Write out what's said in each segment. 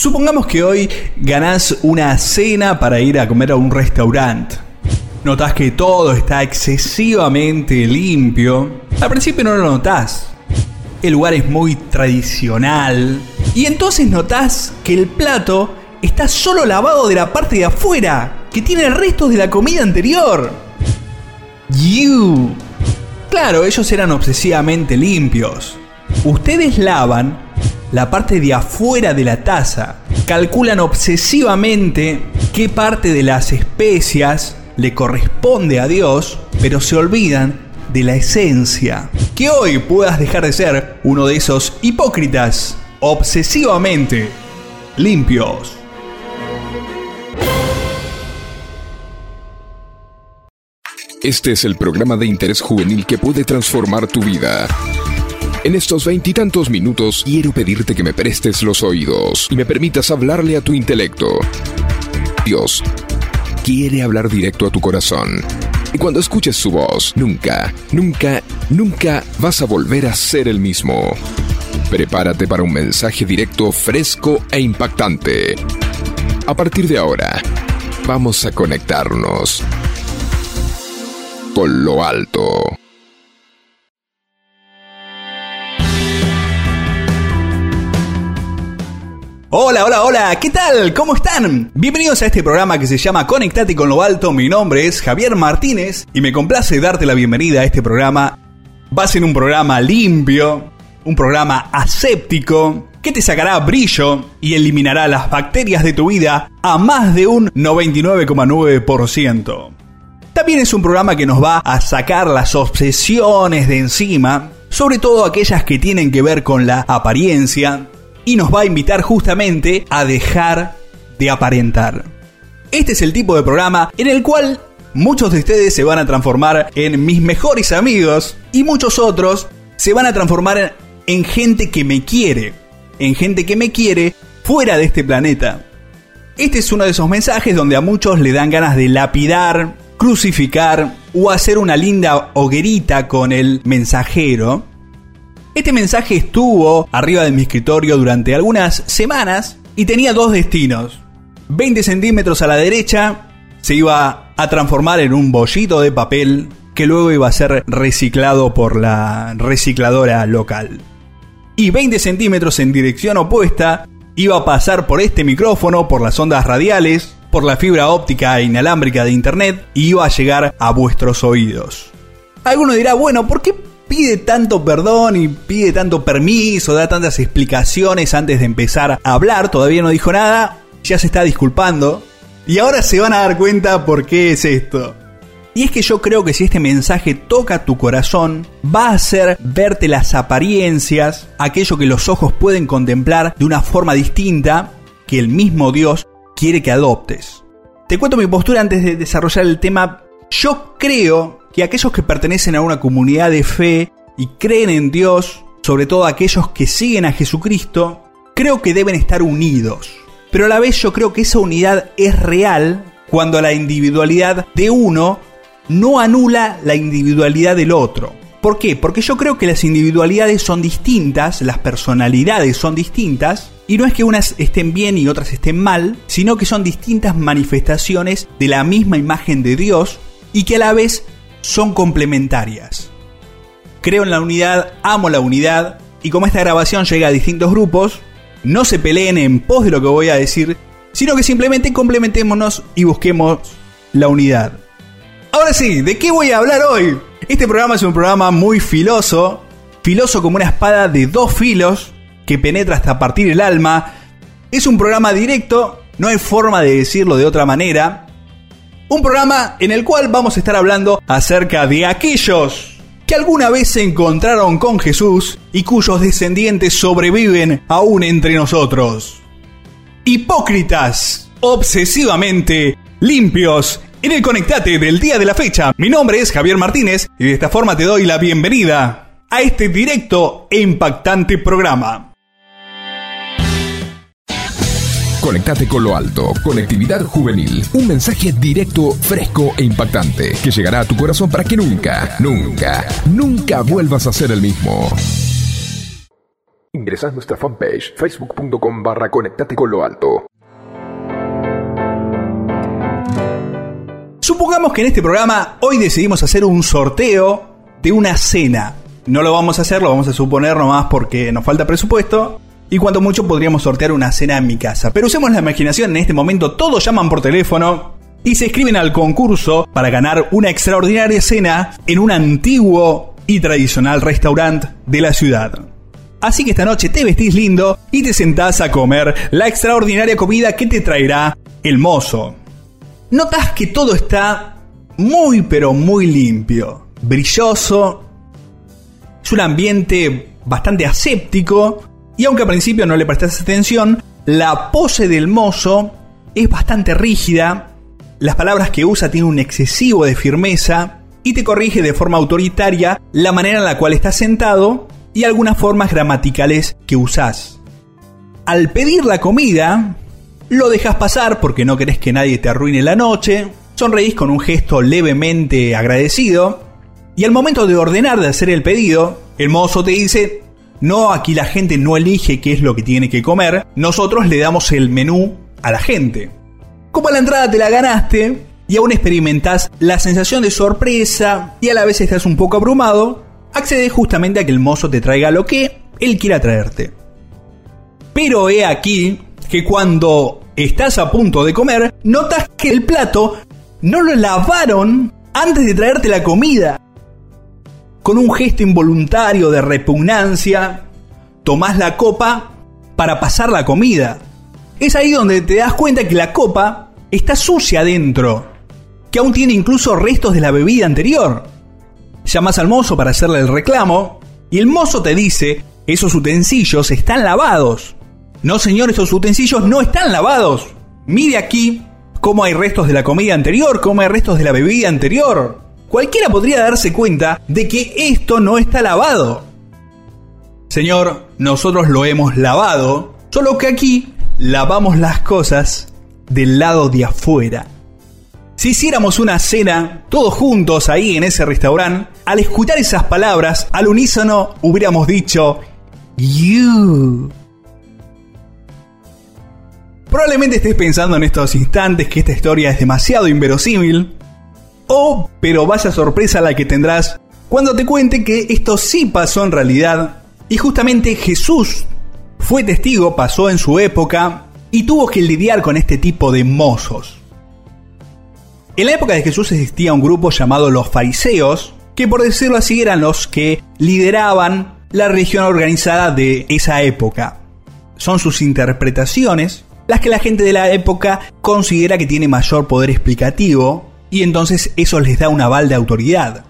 Supongamos que hoy ganás una cena para ir a comer a un restaurante. Notás que todo está excesivamente limpio. Al principio no lo notás. El lugar es muy tradicional. Y entonces notás que el plato está solo lavado de la parte de afuera, que tiene restos de la comida anterior. Claro, ellos eran obsesivamente limpios. Ustedes lavan la parte de afuera de la taza. Calculan obsesivamente qué parte de las especias le corresponde a Dios, pero se olvidan de la esencia. Que hoy puedas dejar de ser uno de esos hipócritas obsesivamente limpios. Este es el programa de interés juvenil que puede transformar tu vida. En estos 20 y tantos minutos quiero pedirte que me prestes los oídos y me permitas hablarle a tu intelecto. Dios quiere hablar directo a tu corazón. Y cuando escuches su voz, nunca vas a volver a ser el mismo. Prepárate para un mensaje directo, fresco e impactante. A partir de ahora, vamos a conectarnos con lo alto. Hola, ¿qué tal? ¿Cómo están? Bienvenidos a este programa que se llama Conectate con lo alto. Mi nombre es Javier Martínez y me complace darte la bienvenida a este programa. Va a ser un programa limpio, un programa aséptico, que te sacará brillo y eliminará las bacterias de tu vida a más de un 99,9%. También es un programa que nos va a sacar las obsesiones de encima, sobre todo aquellas que tienen que ver con la apariencia, y nos va a invitar justamente a dejar de aparentar. Este es el tipo de programa en el cual muchos de ustedes se van a transformar en mis mejores amigos y muchos otros se van a transformar en gente que me quiere, fuera de este planeta. Este es uno de esos mensajes donde a muchos le dan ganas de lapidar, crucificar o hacer una linda hoguerita con el mensajero. Este mensaje estuvo arriba de mi escritorio durante algunas semanas y tenía dos destinos. 20 centímetros a la derecha se iba a transformar en un bollito de papel que luego iba a ser reciclado por la recicladora local. Y 20 centímetros en dirección opuesta iba a pasar por este micrófono, por las ondas radiales, por la fibra óptica e inalámbrica de internet y iba a llegar a vuestros oídos. Alguno dirá, bueno, ¿por qué pide tanto perdón y pide tanto permiso, da tantas explicaciones antes de empezar a hablar? Todavía no dijo nada, ya se está disculpando y ahora se van a dar cuenta por qué es esto. Y es que yo creo que si este mensaje toca tu corazón, va a hacer verte las apariencias, aquello que los ojos pueden contemplar de una forma distinta que el mismo Dios quiere que adoptes. Te cuento mi postura antes de desarrollar el tema. Yo creo que aquellos que pertenecen a una comunidad de fe y creen en Dios, sobre todo aquellos que siguen a Jesucristo, creo que deben estar unidos. Pero a la vez yo creo que esa unidad es real cuando la individualidad de uno no anula la individualidad del otro. ¿Por qué? Porque yo creo que las individualidades son distintas, las personalidades son distintas, y no es que unas estén bien y otras estén mal, sino que son distintas manifestaciones de la misma imagen de Dios y que a la vez son complementarias. Creo en la unidad, amo la unidad, y como esta grabación llega a distintos grupos, no se peleen en pos de lo que voy a decir, sino que simplemente complementémonos y busquemos la unidad. Ahora sí, ¿de qué voy a hablar hoy? Este programa es un programa muy filoso como una espada de dos filos que penetra hasta partir el alma. Es un programa directo, no hay forma de decirlo de otra manera. Un programa en el cual vamos a estar hablando acerca de aquellos que alguna vez se encontraron con Jesús y cuyos descendientes sobreviven aún entre nosotros. Hipócritas, obsesivamente limpios, en el Conectate del día de la fecha. Mi nombre es Javier Martínez y de esta forma te doy la bienvenida a este directo e impactante programa. Conectate con lo alto, conectividad juvenil. Un mensaje directo, fresco e impactante que llegará a tu corazón para que nunca vuelvas a ser el mismo. Ingresá a nuestra fanpage facebook.com/conectate con lo alto. Supongamos que en este programa hoy decidimos hacer un sorteo de una cena. No lo vamos a hacer, lo vamos a suponer nomás porque nos falta presupuesto. Y cuanto mucho podríamos sortear una cena en mi casa. Pero usemos la imaginación, en este momento todos llaman por teléfono y se inscriben al concurso para ganar una extraordinaria cena en un antiguo y tradicional restaurante de la ciudad. Así que esta noche te vestís lindo y te sentás a comer la extraordinaria comida que te traerá el mozo. Notas que todo está muy pero muy limpio, brilloso. Es un ambiente bastante aséptico y aunque al principio no le prestas atención, la pose del mozo es bastante rígida, las palabras que usa tienen un excesivo de firmeza y te corrige de forma autoritaria la manera en la cual estás sentado y algunas formas gramaticales que usás. Al pedir la comida, lo dejas pasar porque no querés que nadie te arruine la noche, sonreís con un gesto levemente agradecido y al momento de ordenar de hacer el pedido, el mozo te dice: no, aquí la gente no elige qué es lo que tiene que comer, nosotros le damos el menú a la gente. Como a la entrada te la ganaste y aún experimentás la sensación de sorpresa y a la vez estás un poco abrumado, accedes justamente a que el mozo te traiga lo que él quiera traerte. Pero he aquí que cuando estás a punto de comer, notas que el plato no lo lavaron antes de traerte la comida. Con un gesto involuntario de repugnancia, tomás la copa para pasar la comida. Es ahí donde te das cuenta que la copa está sucia adentro, que aún tiene incluso restos de la bebida anterior. Llamas al mozo para hacerle el reclamo y el mozo te dice: esos utensilios están lavados. No señor, esos utensilios no están lavados. Mire aquí cómo hay restos de la comida anterior, cómo hay restos de la bebida anterior. Cualquiera podría darse cuenta de que esto no está lavado. Señor, nosotros lo hemos lavado, solo que aquí lavamos las cosas del lado de afuera. Si hiciéramos una cena todos juntos ahí en ese restaurante, al escuchar esas palabras, al unísono hubiéramos dicho: you. Probablemente estés pensando en estos instantes que esta historia es demasiado inverosímil. Pero vaya sorpresa la que tendrás cuando te cuente que esto sí pasó en realidad. Y justamente Jesús fue testigo, pasó en su época y tuvo que lidiar con este tipo de mozos. En la época de Jesús existía un grupo llamado los fariseos, que por decirlo así eran los que lideraban la religión organizada de esa época. Son sus interpretaciones las que la gente de la época considera que tiene mayor poder explicativo y entonces eso les da un aval de autoridad.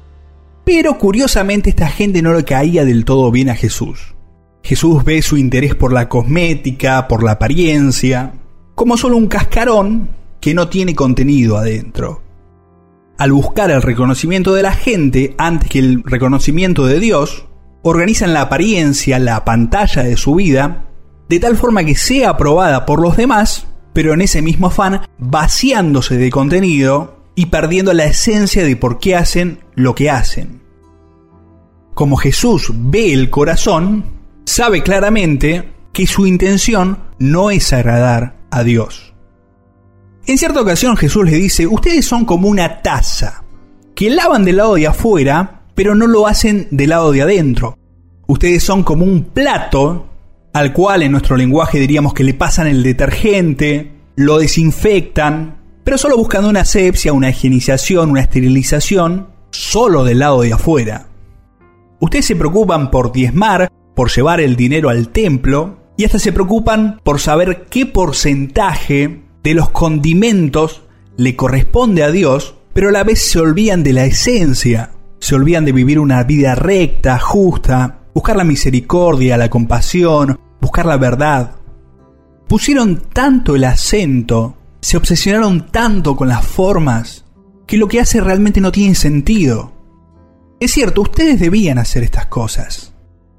Pero curiosamente esta gente no le caía del todo bien a Jesús. Jesús ve su interés por la cosmética, por la apariencia, como solo un cascarón que no tiene contenido adentro. Al buscar el reconocimiento de la gente antes que el reconocimiento de Dios, organizan la apariencia, la pantalla de su vida, de tal forma que sea aprobada por los demás, pero en ese mismo afán vaciándose de contenido y perdiendo la esencia de por qué hacen lo que hacen. Como Jesús ve el corazón, sabe claramente que su intención no es agradar a Dios. En cierta ocasión Jesús le dice: ustedes son como una taza, que lavan del lado de afuera, pero no lo hacen del lado de adentro. Ustedes son como un plato, al cual en nuestro lenguaje diríamos que le pasan el detergente, lo desinfectan, pero solo buscando una asepsia, una higienización, una esterilización, solo del lado de afuera. Ustedes se preocupan por diezmar, por llevar el dinero al templo, y hasta se preocupan por saber qué porcentaje de los condimentos le corresponde a Dios, pero a la vez se olvidan de la esencia, se olvidan de vivir una vida recta, justa, buscar la misericordia, la compasión, buscar la verdad. Pusieron tanto el acento, se obsesionaron tanto con las formas, que lo que hace realmente no tiene sentido. Es cierto, ustedes debían hacer estas cosas.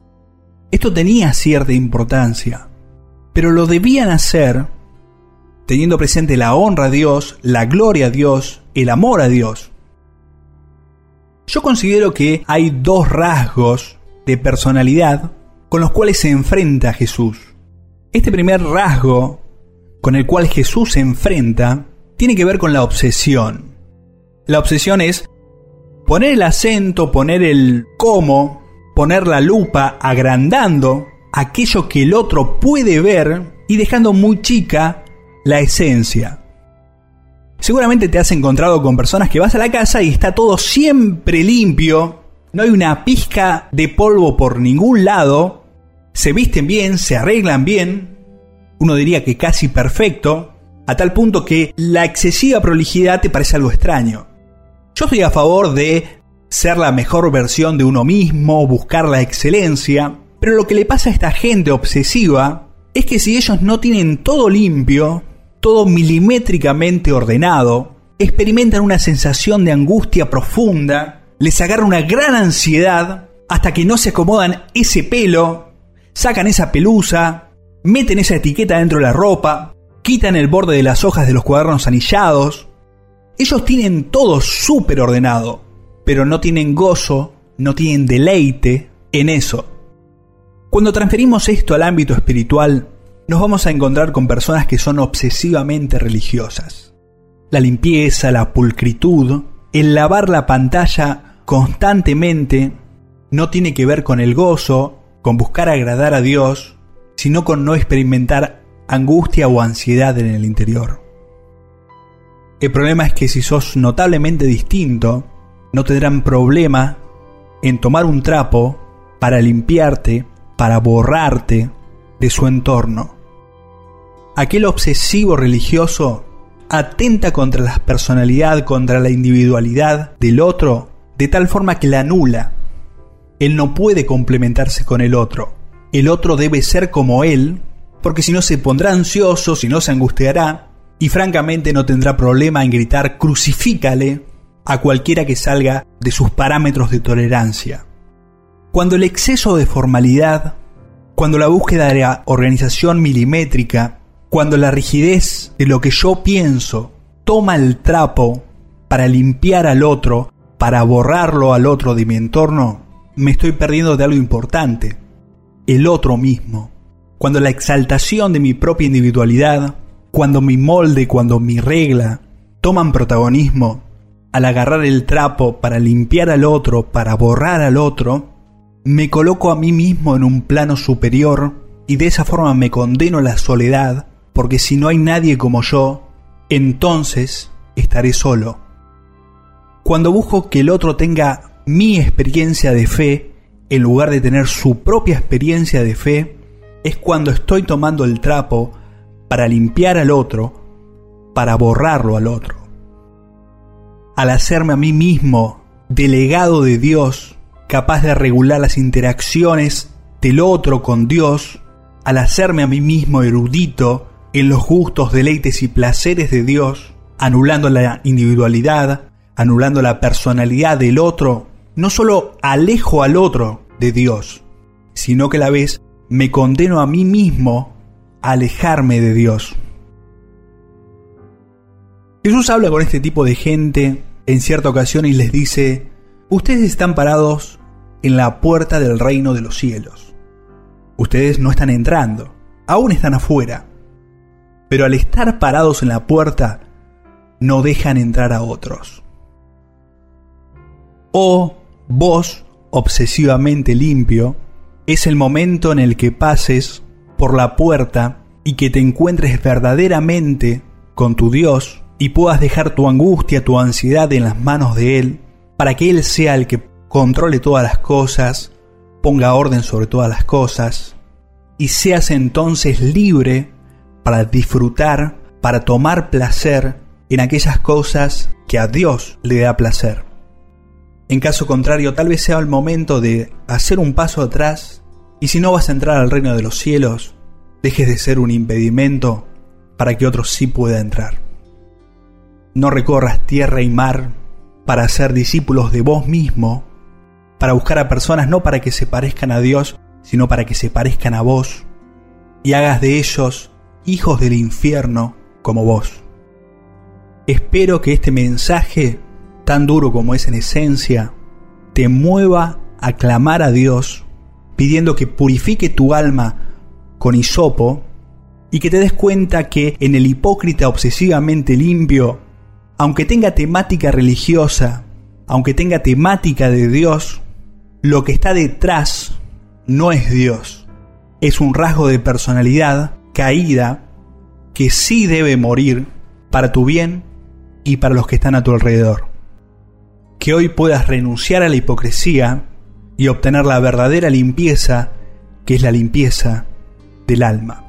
Esto tenía cierta importancia, pero lo debían hacer teniendo presente la honra a Dios, la gloria a Dios, el amor a Dios. Yo considero que hay dos rasgos de personalidad con los cuales se enfrenta Jesús. Este primer rasgo con el cual Jesús se enfrenta tiene que ver con la obsesión. La obsesión es poner el acento, poner el cómo, poner la lupa agrandando aquello que el otro puede ver y dejando muy chica la esencia. Seguramente te has encontrado con personas que vas a la casa y está todo siempre limpio, no hay una pizca de polvo por ningún lado, se visten bien, se arreglan bien, uno diría que casi perfecto, a tal punto que la excesiva prolijidad te parece algo extraño. Yo estoy a favor de ser la mejor versión de uno mismo, buscar la excelencia, pero lo que le pasa a esta gente obsesiva es que si ellos no tienen todo limpio, todo milimétricamente ordenado, experimentan una sensación de angustia profunda, les agarra una gran ansiedad hasta que no se acomodan ese pelo, sacan esa pelusa, meten esa etiqueta dentro de la ropa, quitan el borde de las hojas de los cuadernos anillados. Ellos tienen todo súper ordenado, pero no tienen gozo, no tienen deleite en eso. Cuando transferimos esto al ámbito espiritual, nos vamos a encontrar con personas que son obsesivamente religiosas. La limpieza, la pulcritud, el lavar la pantalla constantemente no tiene que ver con el gozo, con buscar agradar a Dios, sino con no experimentar angustia o ansiedad en el interior. El problema es que si sos notablemente distinto, no tendrán problema en tomar un trapo para limpiarte, para borrarte de su entorno. Aquel obsesivo religioso atenta contra la personalidad, contra la individualidad del otro, de tal forma que la anula. Él no puede complementarse con el otro. El otro debe ser como él, porque si no se pondrá ansioso, si no se angustiará, y francamente no tendrá problema en gritar «crucifícale» a cualquiera que salga de sus parámetros de tolerancia. Cuando el exceso de formalidad, cuando la búsqueda de la organización milimétrica, cuando la rigidez de lo que yo pienso toma el trapo para limpiar al otro, para borrarlo al otro de mi entorno, me estoy perdiendo de algo importante, el otro mismo. Cuando la exaltación de mi propia individualidad, cuando mi molde, cuando mi regla toman protagonismo, al agarrar el trapo para limpiar al otro, para borrar al otro, me coloco a mí mismo en un plano superior y de esa forma me condeno a la soledad, porque si no hay nadie como yo, entonces estaré solo. Cuando busco que el otro tenga mi experiencia de fe, en lugar de tener su propia experiencia de fe, es cuando estoy tomando el trapo para limpiar al otro, para borrarlo al otro. Al hacerme a mí mismo delegado de Dios, capaz de regular las interacciones del otro con Dios, al hacerme a mí mismo erudito en los gustos, deleites y placeres de Dios, anulando la individualidad, anulando la personalidad del otro, no solo alejo al otro de Dios, sino que a la vez me condeno a mí mismo a alejarme de Dios. Jesús habla con este tipo de gente en cierta ocasión y les dice: ustedes están parados en la puerta del reino de los cielos. Ustedes no están entrando, aún están afuera. Pero al estar parados en la puerta, no dejan entrar a otros. Oh, vos, obsesivamente limpio, es el momento en el que pases por la puerta y que te encuentres verdaderamente con tu Dios y puedas dejar tu angustia, tu ansiedad en las manos de Él, para que Él sea el que controle todas las cosas, ponga orden sobre todas las cosas, y seas entonces libre para disfrutar, para tomar placer en aquellas cosas que a Dios le da placer. En caso contrario, tal vez sea el momento de hacer un paso atrás, y si no vas a entrar al reino de los cielos, dejes de ser un impedimento para que otro sí pueda entrar. No recorras tierra y mar para ser discípulos de vos mismo, para buscar a personas no para que se parezcan a Dios, sino para que se parezcan a vos, y hagas de ellos hijos del infierno como vos. Espero que este mensaje, tan duro como es en esencia, te mueva a clamar a Dios pidiendo que purifique tu alma con hisopo y que te des cuenta que en el hipócrita obsesivamente limpio, aunque tenga temática religiosa, aunque tenga temática de Dios, lo que está detrás no es Dios. Es un rasgo de personalidad caída que sí debe morir para tu bien y para los que están a tu alrededor. Que hoy puedas renunciar a la hipocresía y obtener la verdadera limpieza, que es la limpieza del alma.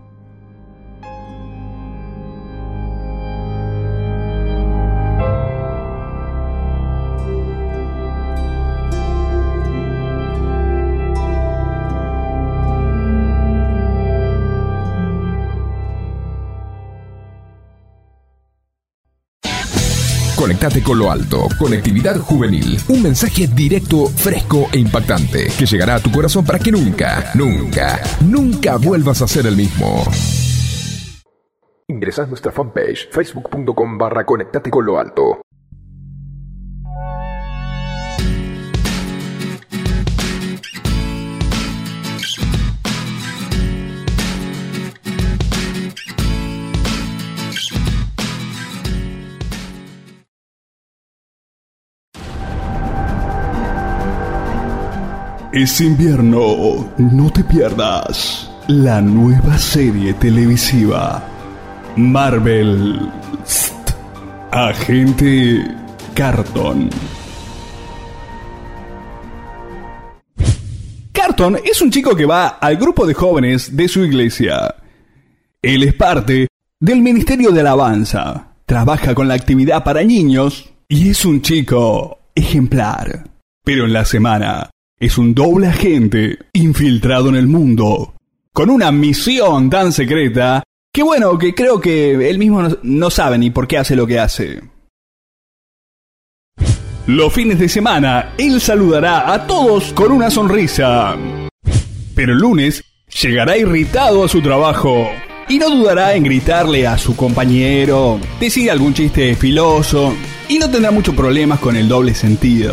Conéctate con lo alto, Conectividad Juvenil. Un mensaje directo, fresco e impactante que llegará a tu corazón para que nunca vuelvas a ser el mismo. Ingresá a nuestra fanpage facebook.com/conectate con lo alto. Es invierno, no te pierdas la nueva serie televisiva Marvel, Agente Carton. Carton es un chico que va al grupo de jóvenes de su iglesia. Él es parte del Ministerio de Alabanza, trabaja con la actividad para niños y es un chico ejemplar. Pero en la semana es un doble agente infiltrado en el mundo, con una misión tan secreta que que creo que él mismo no sabe ni por qué hace lo que hace. Los fines de semana, él saludará a todos con una sonrisa. Pero el lunes, llegará irritado a su trabajo y no dudará en gritarle a su compañero, decir algún chiste filoso y no tendrá muchos problemas con el doble sentido.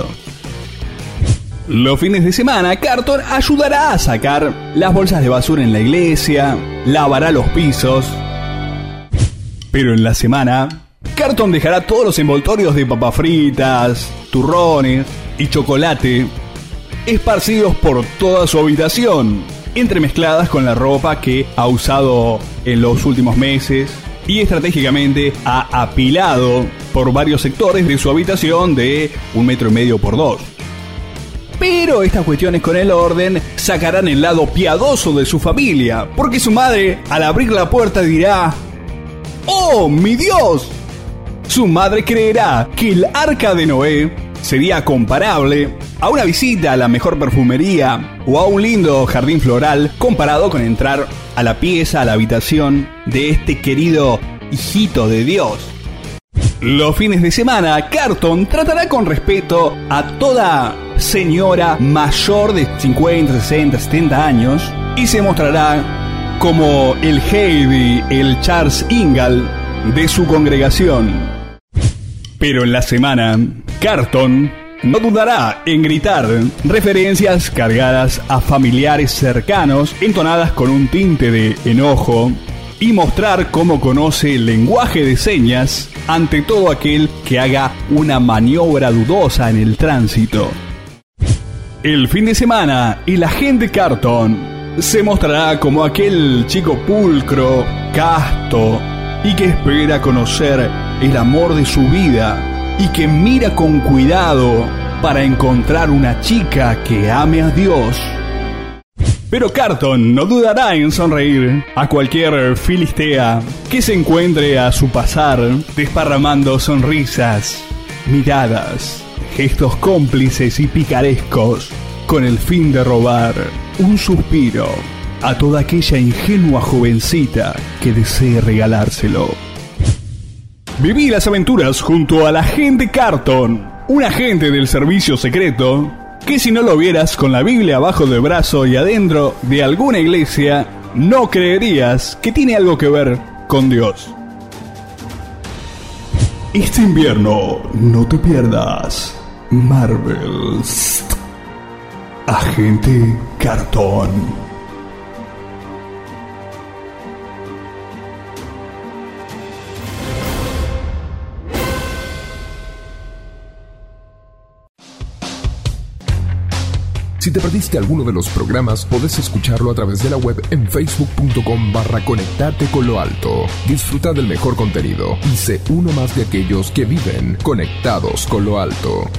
Los fines de semana, Carton ayudará a sacar las bolsas de basura en la iglesia, lavará los pisos. Pero en la semana, Carton dejará todos los envoltorios de papas fritas, turrones y chocolate esparcidos por toda su habitación, entremezcladas con la ropa que ha usado en los últimos meses y estratégicamente ha apilado por varios sectores de su habitación de 1,5 metros por 2. Pero estas cuestiones con el orden sacarán el lado piadoso de su familia, porque su madre, al abrir la puerta, dirá: ¡Oh, mi Dios! Su madre creerá que el arca de Noé sería comparable a una visita a la mejor perfumería o a un lindo jardín floral comparado con entrar a la pieza, a la habitación de este querido hijito de Dios. Los fines de semana, Carton tratará con respeto a toda señora mayor de 50, 60, 70 años y se mostrará como el Heidi, el Charles Ingalls de su congregación. Pero en la semana, Carton no dudará en gritar referencias cargadas a familiares cercanos, entonadas con un tinte de enojo, y mostrar cómo conoce el lenguaje de señas ante todo aquel que haga una maniobra dudosa en el tránsito. El fin de semana, el agente Carton se mostrará como aquel chico pulcro, casto y que espera conocer el amor de su vida y que mira con cuidado para encontrar una chica que ame a Dios. Pero Carton no dudará en sonreír a cualquier filistea que se encuentre a su pasar, desparramando sonrisas, miradas, gestos cómplices y picarescos, con el fin de robar un suspiro a toda aquella ingenua jovencita que desee regalárselo. Viví las aventuras junto al agente Carton, un agente del servicio secreto que si no lo vieras con la Biblia abajo del brazo y adentro de alguna iglesia, no creerías que tiene algo que ver con Dios. Este invierno, no te pierdas Marvel, Agente Cartón. Si te perdiste alguno de los programas, podés escucharlo a través de la web en facebook.com/conectate con lo alto. Disfruta del mejor contenido y sé uno más de aquellos que viven conectados con lo alto.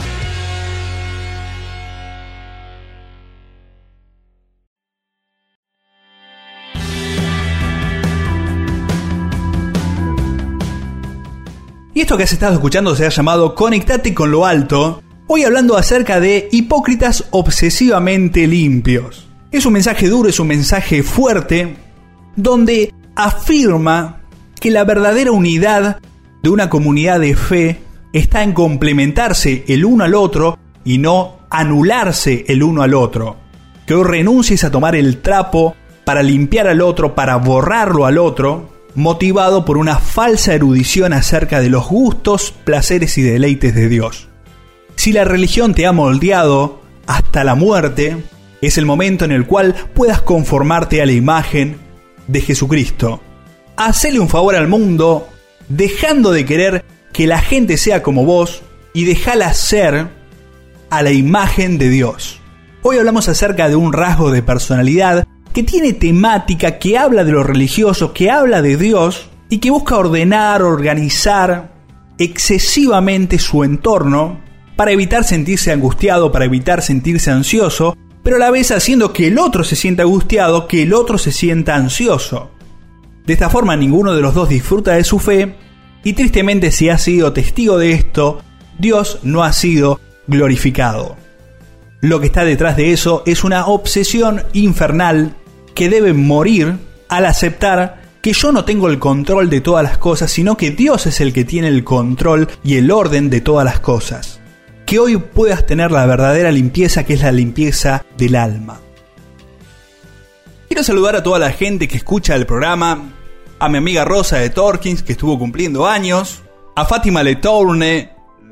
Y esto que has estado escuchando se ha llamado Conectate con lo alto. Hoy hablando acerca de hipócritas obsesivamente limpios. Es un mensaje duro, es un mensaje fuerte, donde afirma que la verdadera unidad de una comunidad de fe está en complementarse el uno al otro y no anularse el uno al otro. Que hoy renuncies a tomar el trapo para limpiar al otro, para borrarlo al otro, motivado por una falsa erudición acerca de los gustos, placeres y deleites de Dios. Si la religión te ha moldeado hasta la muerte, es el momento en el cual puedas conformarte a la imagen de Jesucristo. Hacele un favor al mundo, dejando de querer que la gente sea como vos y dejala ser a la imagen de Dios. Hoy hablamos acerca de un rasgo de personalidad que tiene temática, que habla de lo religioso, que habla de Dios y que busca ordenar, organizar excesivamente su entorno para evitar sentirse angustiado, para evitar sentirse ansioso, pero a la vez haciendo que el otro se sienta angustiado, que el otro se sienta ansioso. De esta forma ninguno de los dos disfruta de su fe y tristemente, si has sido testigo de esto, Dios no ha sido glorificado. Lo que está detrás de eso es una obsesión infernal que debe morir al aceptar que yo no tengo el control de todas las cosas, sino que Dios es el que tiene el control y el orden de todas las cosas. Que hoy puedas tener la verdadera limpieza, que es la limpieza del alma. Quiero saludar a toda la gente que escucha el programa, a mi amiga Rosa de Torkins, que estuvo cumpliendo años, a Fátima Letourne,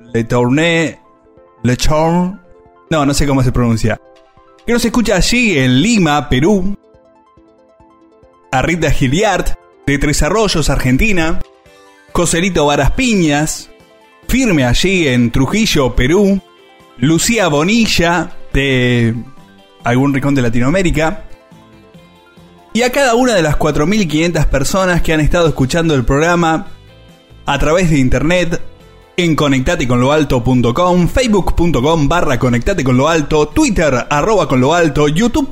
no sé cómo se pronuncia, que nos escucha allí en Lima, Perú, a Rita Giliard, de Tres Arroyos, Argentina, Joselito Varas Piñas, firme allí en Trujillo, Perú, Lucía Bonilla, de algún rincón de Latinoamérica, y a cada una de las 4.500 personas que han estado escuchando el programa a través de internet, en conectateconloalto.com, facebook.com/conectateconloalto, Twitter @conloalto,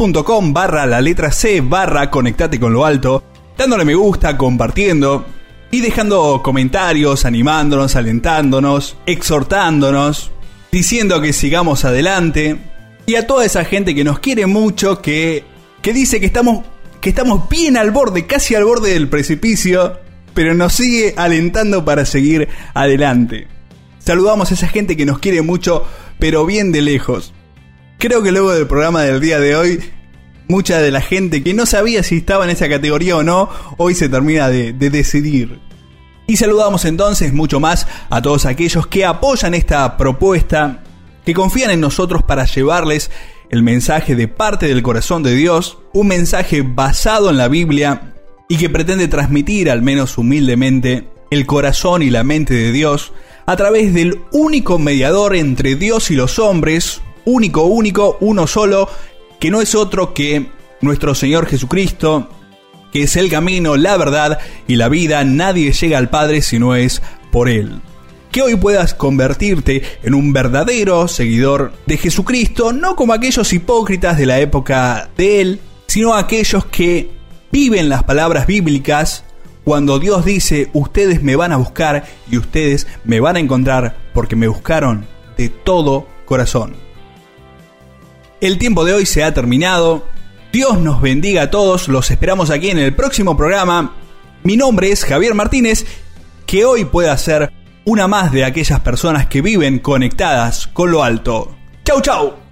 youtube.com/conectateconloalto, dándole me gusta, compartiendo y dejando comentarios, animándonos, alentándonos, exhortándonos, diciendo que sigamos adelante. Y a toda esa gente que nos quiere mucho, que dice que estamos bien al borde, casi al borde del precipicio, pero nos sigue alentando para seguir adelante. Saludamos a esa gente que nos quiere mucho, pero bien de lejos. Creo que luego del programa del día de hoy, mucha de la gente que no sabía si estaba en esa categoría o no, hoy se termina de decidir. Y saludamos entonces mucho más a todos aquellos que apoyan esta propuesta, que confían en nosotros para llevarles el mensaje de parte del corazón de Dios, un mensaje basado en la Biblia y que pretende transmitir, al menos humildemente, el corazón y la mente de Dios a través del único mediador entre Dios y los hombres, único, uno solo, que no es otro que nuestro Señor Jesucristo, que es el camino, la verdad y la vida. Nadie llega al Padre si no es por Él. Que hoy puedas convertirte en un verdadero seguidor de Jesucristo, no como aquellos hipócritas de la época de Él, sino aquellos que viven las palabras bíblicas cuando Dios dice: ustedes me van a buscar y ustedes me van a encontrar porque me buscaron de todo corazón. El tiempo de hoy se ha terminado. Dios nos bendiga a todos. Los esperamos aquí en el próximo programa. Mi nombre es Javier Martínez. Que hoy pueda ser una más de aquellas personas que viven conectadas con lo alto. ¡Chau, chau!